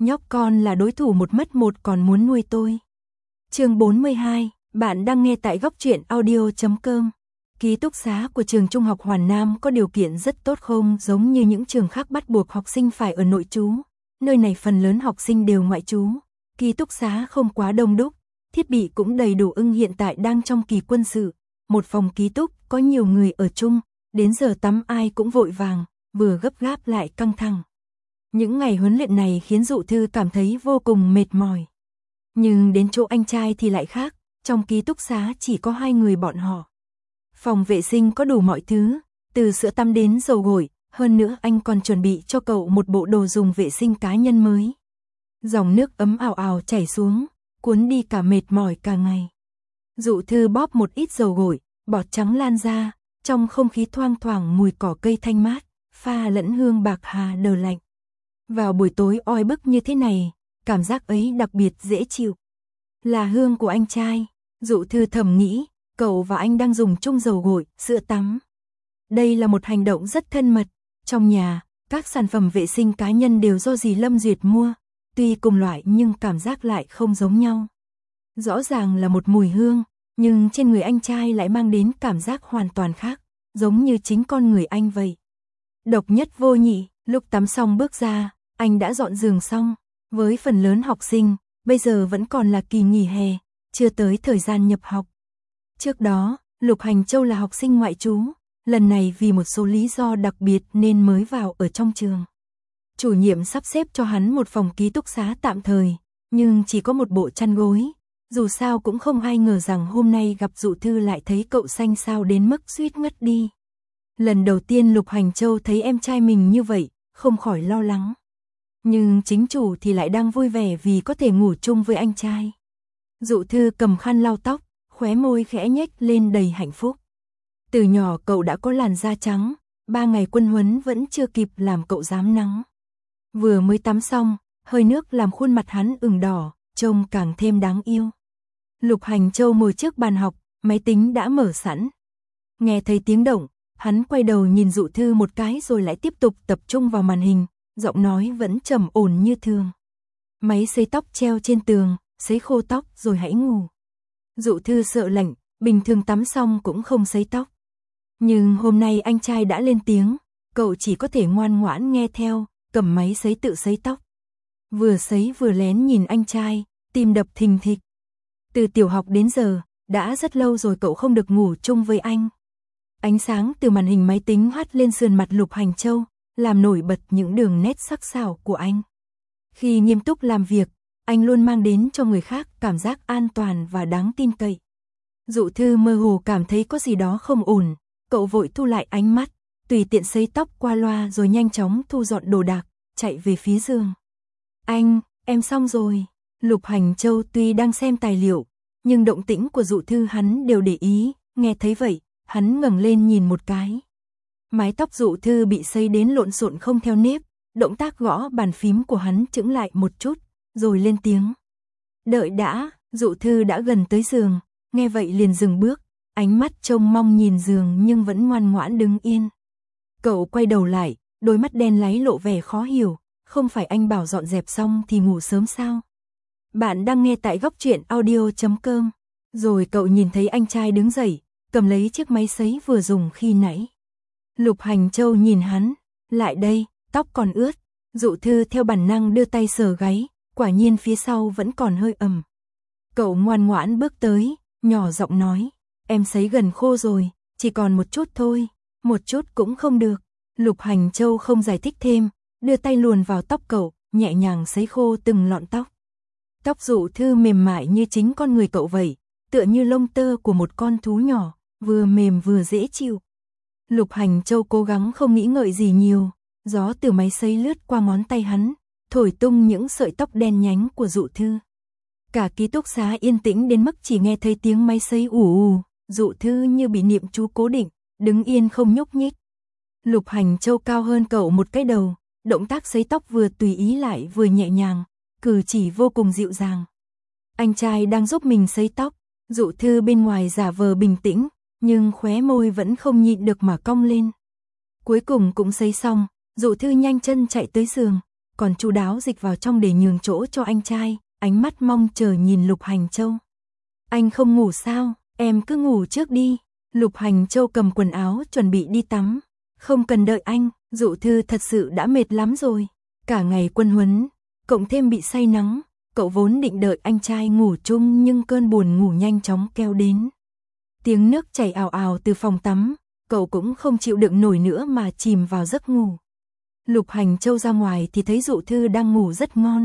nhóc con là đối thủ một mất một còn muốn nuôi tôi. Chương 42, bạn đang nghe tại góc truyện audio.com. Ký túc xá của trường Trung học Hoàn Nam có điều kiện rất tốt, không giống như những trường khác bắt buộc học sinh phải ở nội trú. Nơi này phần lớn học sinh đều ngoại trú. Ký túc xá không quá đông đúc, thiết bị cũng đầy đủ. Hiện tại đang trong kỳ quân sự, một phòng ký túc có nhiều người ở chung, đến giờ tắm ai cũng vội vàng, vừa gấp gáp lại căng thẳng. Những ngày huấn luyện này khiến Dụ Thư cảm thấy vô cùng mệt mỏi. Nhưng đến chỗ anh trai thì lại khác, trong ký túc xá chỉ có 2 người bọn họ. Phòng vệ sinh có đủ mọi thứ, từ sữa tắm đến dầu gội, hơn nữa anh còn chuẩn bị cho cậu một bộ đồ dùng vệ sinh cá nhân mới. Dòng nước ấm ào ào chảy xuống, cuốn đi cả mệt mỏi cả ngày. Dụ Thư bóp một ít dầu gội, bọt trắng lan ra, trong không khí thoang thoảng mùi cỏ cây thanh mát, pha lẫn hương bạc hà đờ lạnh. Vào buổi tối oi bức như thế này, cảm giác ấy đặc biệt dễ chịu. Là hương của anh trai, Dụ Thư thầm nghĩ, cậu và anh đang dùng chung dầu gội, sữa tắm. Đây là một hành động rất thân mật. Trong nhà, các sản phẩm vệ sinh cá nhân đều do dì Lâm Duyệt mua, tuy cùng loại nhưng cảm giác lại không giống nhau. Rõ ràng là một mùi hương, nhưng trên người anh trai lại mang đến cảm giác hoàn toàn khác, giống như chính con người anh vậy. Độc nhất vô nhị. Lúc tắm xong bước ra, anh đã dọn giường xong. Với phần lớn học sinh, bây giờ vẫn còn là kỳ nghỉ hè, chưa tới thời gian nhập học. Trước đó, Lục Hành Châu là học sinh ngoại trú, lần này vì một số lý do đặc biệt nên mới vào ở trong trường. Chủ nhiệm sắp xếp cho hắn một phòng ký túc xá tạm thời, nhưng chỉ có một bộ chăn gối. Dù sao cũng không ai ngờ rằng hôm nay gặp Dụ Thư lại thấy cậu xanh xao đến mức suýt ngất đi. Lần đầu tiên Lục Hành Châu thấy em trai mình như vậy, không khỏi lo lắng. Nhưng chính chủ thì lại đang vui vẻ vì có thể ngủ chung với anh trai. Dụ Thư cầm khăn lau tóc, khóe môi khẽ nhếch lên đầy hạnh phúc. Từ nhỏ cậu đã có làn da trắng, 3 ngày quân huấn vẫn chưa kịp làm cậu rám nắng. Vừa mới tắm xong, hơi nước làm khuôn mặt hắn ửng đỏ, trông càng thêm đáng yêu. Lục Hành Châu ngồi trước bàn học, máy tính đã mở sẵn. Nghe thấy tiếng động, hắn quay đầu nhìn Dụ Thư một cái rồi lại tiếp tục tập trung vào màn hình, giọng nói vẫn trầm ổn như thường. Máy sấy tóc treo trên tường, sấy khô tóc rồi hãy ngủ. Dụ Thư sợ lạnh, bình thường tắm xong cũng không sấy tóc. Nhưng hôm nay anh trai đã lên tiếng, cậu chỉ có thể ngoan ngoãn nghe theo, cầm máy sấy tự sấy tóc. Vừa sấy vừa lén nhìn anh trai, tim đập thình thịch. Từ tiểu học đến giờ, đã rất lâu rồi cậu không được ngủ chung với anh. Ánh sáng từ màn hình máy tính hắt lên sườn mặt Lục Hành Châu, làm nổi bật những đường nét sắc sảo của anh. Khi nghiêm túc làm việc, anh luôn mang đến cho người khác cảm giác an toàn và đáng tin cậy. Dụ Thư mơ hồ cảm thấy có gì đó không ổn, cậu vội thu lại ánh mắt, tùy tiện sấy tóc qua loa rồi nhanh chóng thu dọn đồ đạc, chạy về phía giường. Anh, em xong rồi. Lục Hành Châu tuy đang xem tài liệu, nhưng động tĩnh của Dụ Thư hắn đều để ý, nghe thấy vậy, hắn ngẩng lên nhìn một cái. Mái tóc Dụ Thư bị sấy đến lộn xộn không theo nếp, động tác gõ bàn phím của hắn chững lại một chút, rồi lên tiếng. Đợi đã. Dụ Thư đã gần tới giường, nghe vậy liền dừng bước, ánh mắt trông mong nhìn giường nhưng vẫn ngoan ngoãn đứng yên. Cậu quay đầu lại, đôi mắt đen láy lộ vẻ khó hiểu, không phải anh bảo dọn dẹp xong thì ngủ sớm sao? Bạn đang nghe tại góc truyện audio.com. Rồi cậu nhìn thấy anh trai đứng dậy, cầm lấy chiếc máy sấy vừa dùng khi nãy. Lục Hành Châu nhìn hắn, lại đây, tóc còn ướt. Dụ Thư theo bản năng đưa tay sờ gáy, quả nhiên phía sau vẫn còn hơi ẩm. Cậu ngoan ngoãn bước tới, nhỏ giọng nói, em sấy gần khô rồi, chỉ còn một chút thôi, một chút cũng không được. Lục Hành Châu không giải thích thêm, đưa tay luồn vào tóc cậu, nhẹ nhàng sấy khô từng lọn tóc. Tóc Dụ Thư mềm mại như chính con người cậu vậy, tựa như lông tơ của một con thú nhỏ, vừa mềm vừa dễ chịu. Lục Hành Châu cố gắng không nghĩ ngợi gì nhiều, gió từ máy sấy lướt qua ngón tay hắn, thổi tung những sợi tóc đen nhánh của Dụ Thư. Cả ký túc xá yên tĩnh đến mức chỉ nghe thấy tiếng máy sấy ù ù, Dụ Thư như bị niệm chú cố định, đứng yên không nhúc nhích. Lục Hành Châu cao hơn cậu một cái đầu, động tác sấy tóc vừa tùy ý lại vừa nhẹ nhàng, cử chỉ vô cùng dịu dàng. Anh trai đang giúp mình sấy tóc, Dụ Thư bên ngoài giả vờ bình tĩnh, nhưng khóe môi vẫn không nhịn được mà cong lên. Cuối cùng cũng sấy xong, Dụ Thư nhanh chân chạy tới giường, còn chu đáo dịch vào trong để nhường chỗ cho anh trai, ánh mắt mong chờ nhìn Lục Hành Châu. Anh không ngủ sao, em cứ ngủ trước đi. Lục Hành Châu cầm quần áo chuẩn bị đi tắm. Không cần đợi anh, Dụ Thư thật sự đã mệt lắm rồi. Cả ngày quân huấn, cộng thêm bị say nắng, cậu vốn định đợi anh trai ngủ chung nhưng cơn buồn ngủ nhanh chóng kéo đến. Tiếng nước chảy ào ào từ phòng tắm, cậu cũng không chịu đựng nổi nữa mà chìm vào giấc ngủ. Lục Hành Châu ra ngoài thì thấy Dụ Thư đang ngủ rất ngon.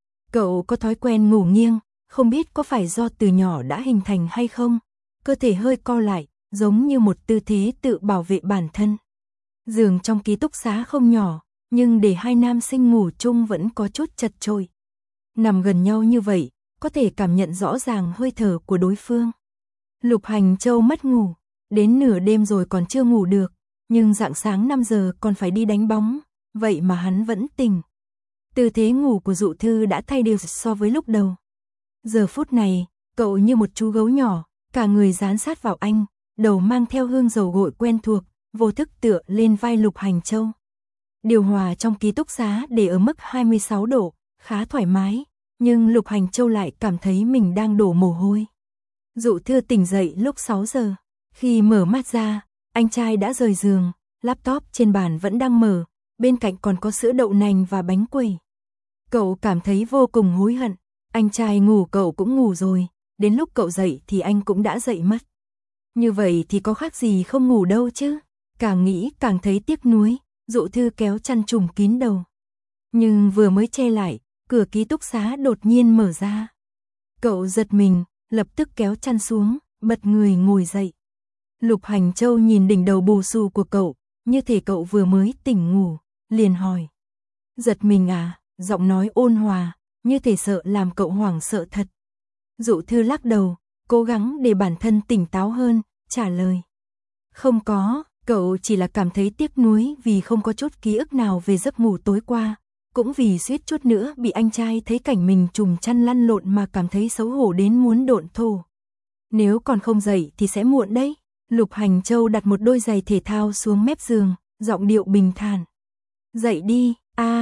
Cậu có thói quen ngủ nghiêng, không biết có phải do từ nhỏ đã hình thành hay không, cơ thể hơi co lại, giống như một tư thế tự bảo vệ bản thân. Giường trong ký túc xá không nhỏ, nhưng để hai nam sinh ngủ chung vẫn có chút chật chội. Nằm gần nhau như vậy, có thể cảm nhận rõ ràng hơi thở của đối phương. Lục Hành Châu mất ngủ, đến nửa đêm rồi còn chưa ngủ được, nhưng rạng sáng 5 giờ còn phải đi đánh bóng, vậy mà hắn vẫn tỉnh. Tư thế ngủ của Dụ Thư đã thay đổi so với lúc đầu. Giờ phút này, cậu như một chú gấu nhỏ, cả người dán sát vào anh, đầu mang theo hương dầu gội quen thuộc, vô thức tựa lên vai Lục Hành Châu. Điều hòa trong ký túc xá để ở mức 26 độ, khá thoải mái, nhưng Lục Hành Châu lại cảm thấy mình đang đổ mồ hôi. Dụ Thư tỉnh dậy lúc 6 giờ, khi mở mắt ra, anh trai đã rời giường, laptop trên bàn vẫn đang mở, bên cạnh còn có sữa đậu nành và bánh quẩy. Cậu cảm thấy vô cùng hối hận, anh trai ngủ cậu cũng ngủ rồi, đến lúc cậu dậy thì anh cũng đã dậy mất. Như vậy thì có khác gì không ngủ đâu chứ, càng nghĩ càng thấy tiếc nuối. Dụ Thư kéo chăn trùm kín đầu. Nhưng vừa mới che lại, cửa ký túc xá đột nhiên mở ra. Cậu giật mình, lập tức kéo chăn xuống, bật người ngồi dậy. Lục Hành Châu nhìn đỉnh đầu bù xù của cậu, như thể cậu vừa mới tỉnh ngủ, liền hỏi. Giật mình à, giọng nói ôn hòa, như thể sợ làm cậu hoảng sợ thật. Dụ Thư lắc đầu, cố gắng để bản thân tỉnh táo hơn, trả lời. Không có. Cậu chỉ là cảm thấy tiếc nuối vì không có chút ký ức nào về giấc ngủ tối qua, cũng vì suýt chút nữa bị anh trai thấy cảnh mình trùm chăn lăn lộn mà cảm thấy xấu hổ đến muốn độn thổ. Nếu còn không dậy thì sẽ muộn đấy. Lục Hành Châu đặt một đôi giày thể thao xuống mép giường, giọng điệu bình thản. Dậy đi,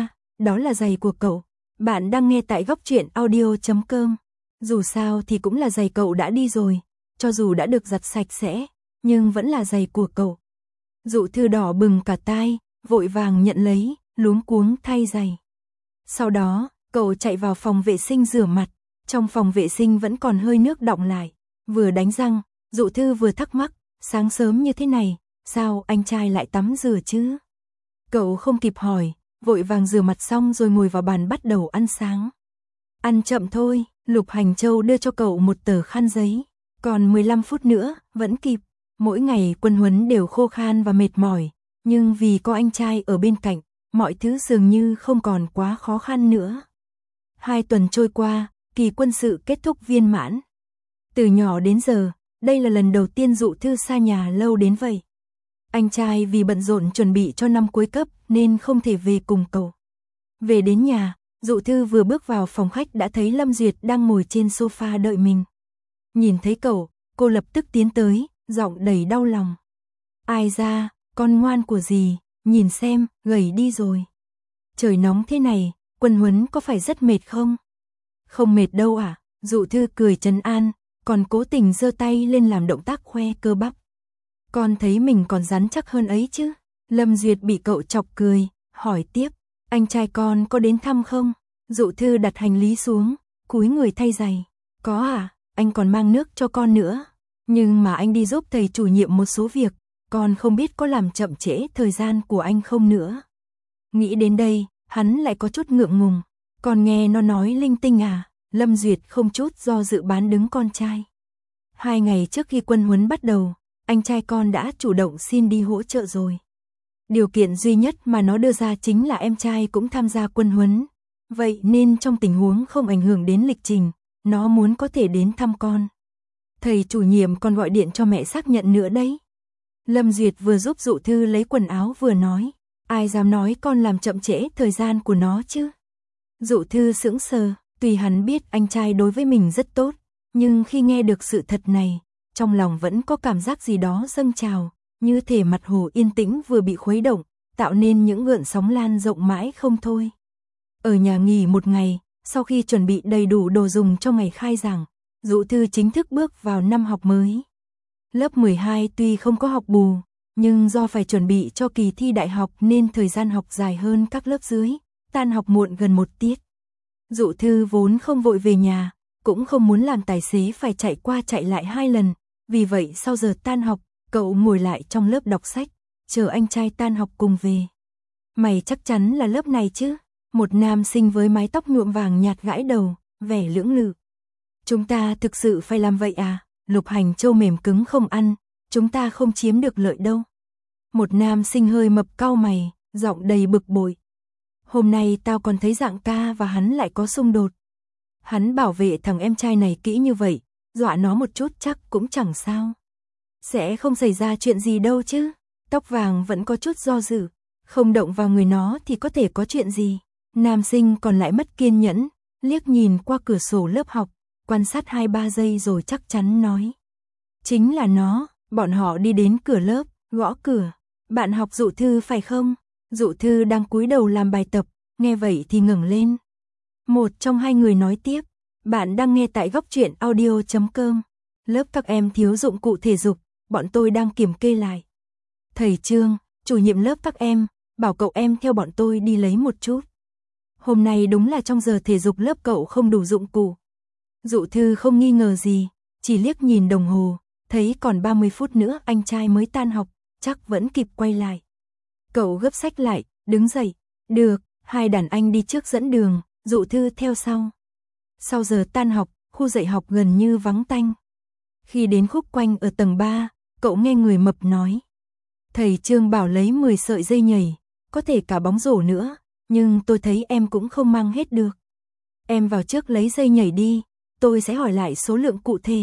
đó là giày của cậu. Bạn đang nghe tại góc truyện audio.com. Dù sao thì cũng là giày cậu đã đi rồi, cho dù đã được giặt sạch sẽ, nhưng vẫn là giày của cậu. Dụ Thư đỏ bừng cả tai, vội vàng nhận lấy, luống cuống thay giày. Sau đó, cậu chạy vào phòng vệ sinh rửa mặt, trong phòng vệ sinh vẫn còn hơi nước đọng lại. Vừa đánh răng, Dụ Thư vừa thắc mắc, sáng sớm như thế này, sao anh trai lại tắm rửa chứ? Cậu không kịp hỏi, vội vàng rửa mặt xong rồi ngồi vào bàn bắt đầu ăn sáng. Ăn chậm thôi, Lục Hành Châu đưa cho cậu một tờ khăn giấy, còn 15 phút nữa, vẫn kịp. Mỗi ngày quân huấn đều khô khan và mệt mỏi, nhưng vì có anh trai ở bên cạnh, mọi thứ dường như không còn quá khó khăn nữa. 2 tuần trôi qua, kỳ quân sự kết thúc viên mãn. Từ nhỏ đến giờ, đây là lần đầu tiên Dụ Thư xa nhà lâu đến vậy. Anh trai vì bận rộn chuẩn bị cho năm cuối cấp nên không thể về cùng cậu. Về đến nhà, Dụ Thư vừa bước vào phòng khách đã thấy Lâm Duyệt đang ngồi trên sofa đợi mình. Nhìn thấy cậu, cô lập tức tiến tới, giọng đầy đau lòng. Ai ra, con ngoan của dì, nhìn xem, gầy đi rồi. Trời nóng thế này, quân huấn có phải rất mệt không? Không mệt đâu à, Dụ Thư cười trấn an, còn cố tình giơ tay lên làm động tác khoe cơ bắp. Con thấy mình còn rắn chắc hơn ấy chứ. Lâm Duyệt bị cậu chọc cười, hỏi tiếp, anh trai con có đến thăm không? Dụ Thư đặt hành lý xuống, cúi người thay giày. Có à, anh còn mang nước cho con nữa. Nhưng mà anh đi giúp thầy chủ nhiệm một số việc, con không biết có làm chậm trễ thời gian của anh không nữa. Nghĩ đến đây, hắn lại có chút ngượng ngùng. Còn nghe nó nói linh tinh à? Lâm Duyệt không chút do dự bán đứng con trai. 2 ngày trước khi quân huấn bắt đầu, anh trai con đã chủ động xin đi hỗ trợ rồi. Điều kiện duy nhất mà nó đưa ra chính là em trai cũng tham gia quân huấn. Vậy nên trong tình huống không ảnh hưởng đến lịch trình, nó muốn có thể đến thăm con. Thầy chủ nhiệm còn gọi điện cho mẹ xác nhận nữa đấy. Lâm Duyệt vừa giúp Dụ Thư lấy quần áo vừa nói. Ai dám nói con làm chậm trễ thời gian của nó chứ? Dụ Thư sững sờ, tuy hắn biết anh trai đối với mình rất tốt, nhưng khi nghe được sự thật này, trong lòng vẫn có cảm giác gì đó dâng trào, như thể mặt hồ yên tĩnh vừa bị khuấy động, tạo nên những gợn sóng lan rộng mãi không thôi. Ở nhà nghỉ một ngày, sau khi chuẩn bị đầy đủ đồ dùng cho ngày khai giảng, Dụ Thư chính thức bước vào năm học mới. Lớp 12 tuy không có học bù, nhưng do phải chuẩn bị cho kỳ thi đại học nên thời gian học dài hơn các lớp dưới, tan học muộn gần 1 tiết. Dụ Thư vốn không vội về nhà, cũng không muốn làm tài xế phải chạy qua chạy lại 2 lần, vì vậy sau giờ tan học, cậu ngồi lại trong lớp đọc sách, chờ anh trai tan học cùng về. Mày chắc chắn là lớp này chứ? Một nam sinh với mái tóc nhuộm vàng nhạt gãi đầu, vẻ lưỡng lự. Chúng ta thực sự phải làm vậy à? Lục Hành Châu mềm cứng không ăn, chúng ta không chiếm được lợi đâu. Một nam sinh hơi mập cau mày, giọng đầy bực bội. Hôm nay tao còn thấy Dạng ca và hắn lại có xung đột. Hắn bảo vệ thằng em trai này kỹ như vậy, dọa nó một chút chắc cũng chẳng sao. Sẽ không xảy ra chuyện gì đâu chứ. Tóc vàng vẫn có chút do dự, không động vào người nó thì có thể có chuyện gì. Nam sinh còn lại mất kiên nhẫn, liếc nhìn qua cửa sổ lớp học, quan sát 2-3 giây rồi chắc chắn nói. Chính là nó. Bọn họ đi đến cửa lớp, gõ cửa. Bạn học Dụ Thư phải không? Dụ Thư đang cúi đầu làm bài tập, nghe vậy thì ngẩng lên. Một trong hai người nói tiếp, bạn đang nghe tại Góc Truyện Audio.com. Lớp các em thiếu dụng cụ thể dục, bọn tôi đang kiểm kê lại. Thầy Trương, chủ nhiệm lớp các em, bảo cậu em theo bọn tôi đi lấy một chút. Hôm nay đúng là trong giờ thể dục lớp cậu không đủ dụng cụ. Dụ Thư không nghi ngờ gì, chỉ liếc nhìn đồng hồ, thấy còn 30 phút nữa anh trai mới tan học, chắc vẫn kịp quay lại. Cậu gấp sách lại, đứng dậy. Được, hai đàn anh đi trước dẫn đường, Dụ Thư theo sau. Sau giờ tan học, khu dạy học gần như vắng tanh. Khi đến khúc quanh ở tầng 3, cậu nghe người mập nói. Thầy Trương bảo lấy 10 sợi dây nhảy, có thể cả bóng rổ nữa, nhưng tôi thấy em cũng không mang hết được. Em vào trước lấy dây nhảy đi, tôi sẽ hỏi lại số lượng cụ thể.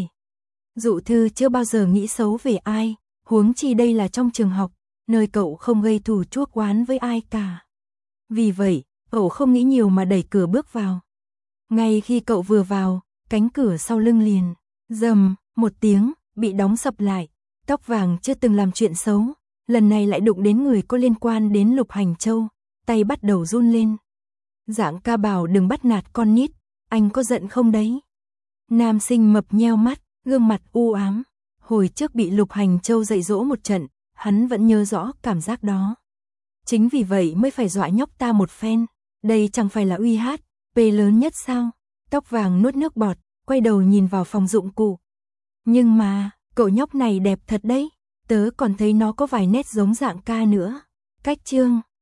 Dụ Thư chưa bao giờ nghĩ xấu về ai, huống chi đây là trong trường học, nơi cậu không gây thù chuốc oán với ai cả. Vì vậy, cậu không nghĩ nhiều mà đẩy cửa bước vào. Ngay khi cậu vừa vào, cánh cửa sau lưng liền, rầm, một tiếng, bị đóng sập lại. Tóc vàng chưa từng làm chuyện xấu, lần này lại đụng đến người có liên quan đến Lục Hành Châu, tay bắt đầu run lên. Dạng ca bảo đừng bắt nạt con nít, anh có giận không đấy? Nam sinh mập nheo mắt, gương mặt u ám. Hồi trước bị Lục Hành Châu dạy dỗ một trận, hắn vẫn nhớ rõ cảm giác đó. Chính vì vậy mới phải dọa nhóc ta một phen. Đây chẳng phải là uy hát, P lớn nhất sao? Tóc vàng nuốt nước bọt, quay đầu nhìn vào phòng dụng cụ. Nhưng mà, cậu nhóc này đẹp thật đấy. Tớ còn thấy nó có vài nét giống Dạng ca nữa. Cách Trương,